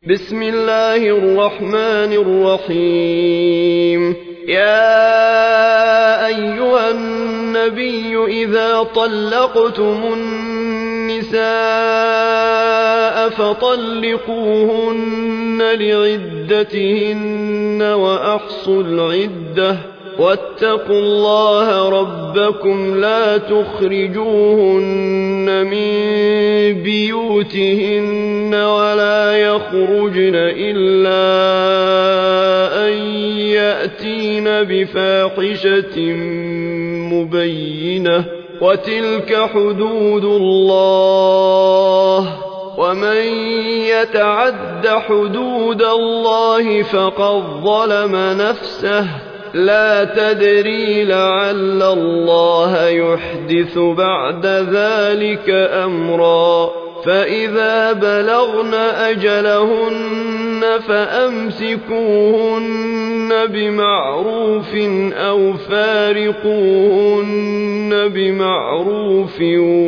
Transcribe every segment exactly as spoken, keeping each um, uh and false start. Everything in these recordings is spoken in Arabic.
بسم الله الرحمن الرحيم. يا أيها النبي إذا طلقتم النساء فطلقوهن لعدتهن وأحصوا العدة واتقوا الله ربكم لا تخرجوهن من بيوتهن ولا يخرجن إلا أن يأتين بفاحشة مبينة وتلك حدود الله ومن يتعد حدود الله فقد ظلم نفسه لا تدري لعل الله يحدث بعد ذلك أمرا. فإذا بلغن أجلهن فأمسكوهن بمعروف أو فارقوهن بمعروف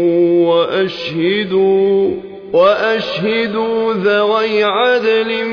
وأشهدوا, وأشهدوا ذوي عدل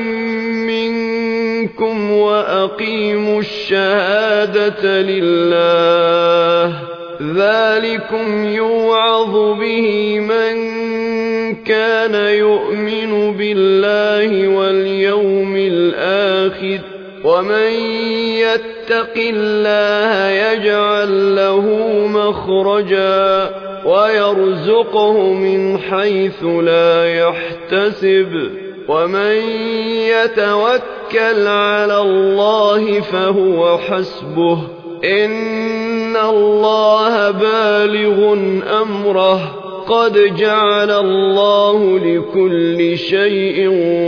منكم وأقيموا الشهادة لله ذلكم يوعظ به من كان يؤمن بالله واليوم الآخر ومن يتق الله يجعل له مخرجا ويرزقه من حيث لا يحتسب ومن يتوكل على الله فهو حسبه إن الله بالغ أمره قد جعل الله لكل شيء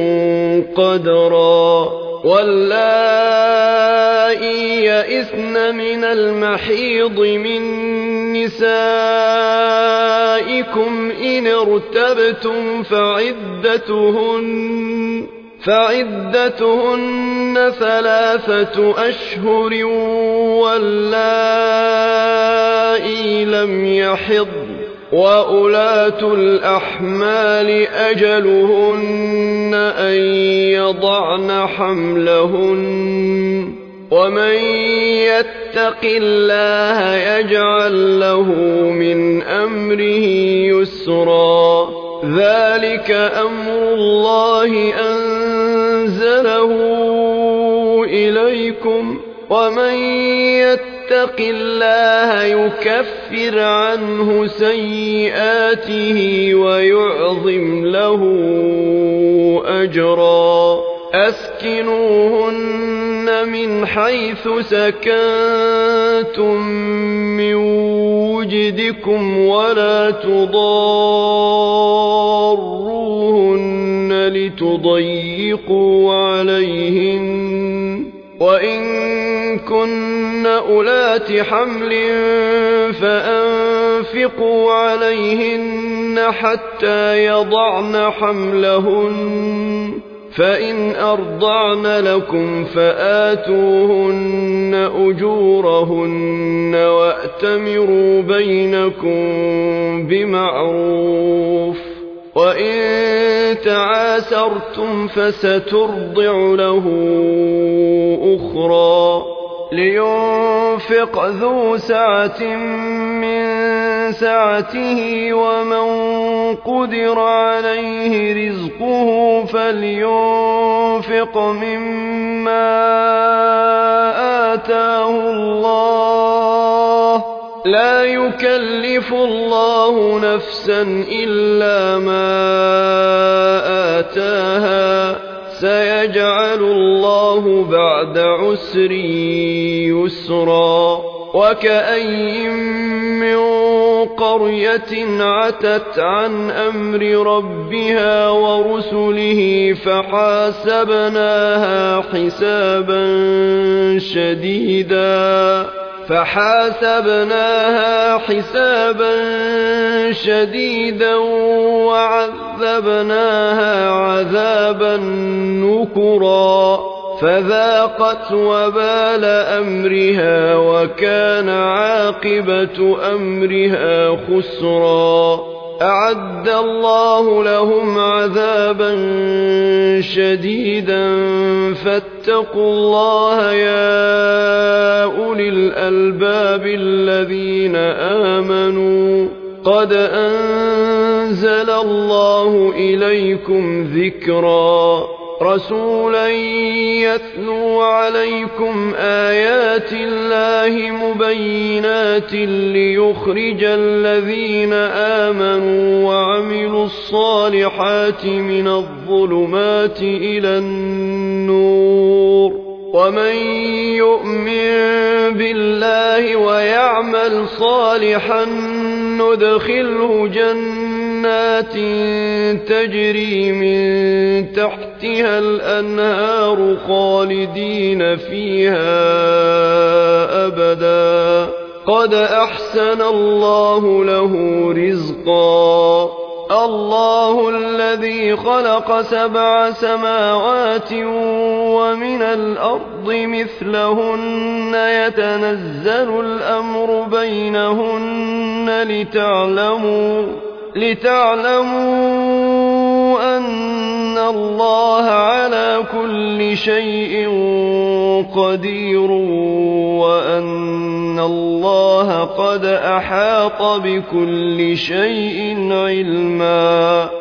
قدرا. واللائي يئسن من المحيض من نسائكم إن ارتبتم فعدتهن, فعدتهن ثلاثة أشهر واللائي لم يحضن وأولاة الأحمال أجلهن أن يضعن حملهن ومن يتق الله يجعل له من أمره يسرا. ذلك أمر الله أنزله إليكم ومن يتق الله يكفر عنه سيئاته ويعظم له أجرا. أسكنوهن من حيث سكنتم من وجدكم ولا تضاروهن لتضيقوا عليهن وإن كن أولات حمل فأنفقوا عليهن حتى يضعن حملهن فإن أرضعن لكم فآتوهن أجورهن وأتمروا بينكم بمعروف وإن تعاسرتم فسترضع له أخرى. لينفق ذو سعة من سعته ومن قدر عليه رزقه فلينفق مما آتاه الله لا يكلف الله نفسا إلا ما آتاها سيجعل الله بعد عسر يسرا. وكأي من قرية عتت عن أمر ربها ورسله فحاسبناها حسابا شديدا فحاسبناها حسابا شديدا وعذبناها عذابا نكرا فذاقت وبال أمرها وكان عاقبة أمرها خسرا. أعد الله لهم عذابا شديدا فاتقوا الله يا أولي الألباب الذين آمنوا قد أنزل الله إليكم ذكرا رسولا يتلو عليكم آيات الله مبينات ليخرج الذين آمنوا وعملوا الصالحات من الظلمات إلى النور ومن يؤمن بالله ويعمل صالحا ندخله جنات تجري من تحتها الأنهار خالدين فيها أبدا قد أحسن الله له رزقا الله الذي خلق سبع سماوات ومن الأرض مثلهن يتنزل الأمر بينهن لتعلموا لتعلموا أن الله على كل شيء قدير وأن الله قد أحاط بكل شيء علما